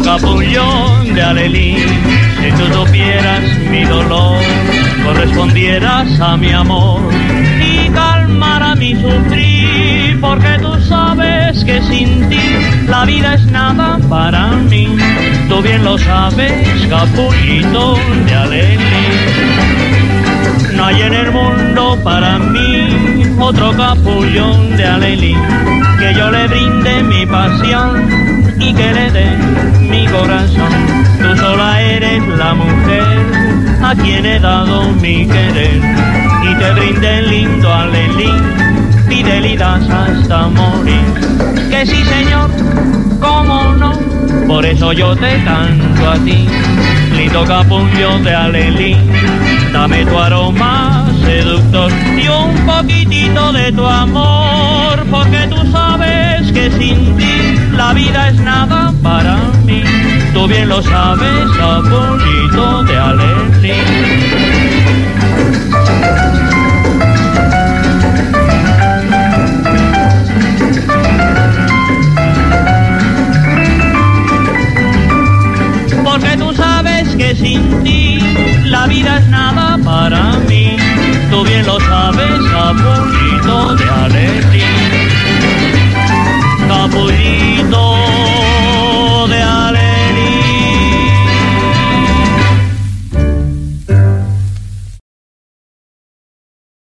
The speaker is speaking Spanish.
capullón de Alelí, si tú supieras mi dolor, correspondieras a mi amor y calmara mi sufrir, porque tú sabes que sin ti la vida es nada para mí. Tú bien lo sabes, capullito de Alelí. No hay en el mundo para mí otro capullón de Alelí, que yo le brinde mi pasión y que le dé mi corazón. Tú sola eres la mujer a quien he dado mi querer y te brinde lindo Alelí, fidelidad hasta morir. Que sí, señor, cómo no, por eso yo te canto a ti, lindo capullón de Alelí. Dame tu aroma seductor y un poquitito de tu amor, porque tú sabes que sin ti la vida es nada para mí. Tú bien lo sabes, capullito de Alelí. Porque tú sabes que sin ti la vida es nada para mí. Tú bien lo sabes, capullito de Alelí.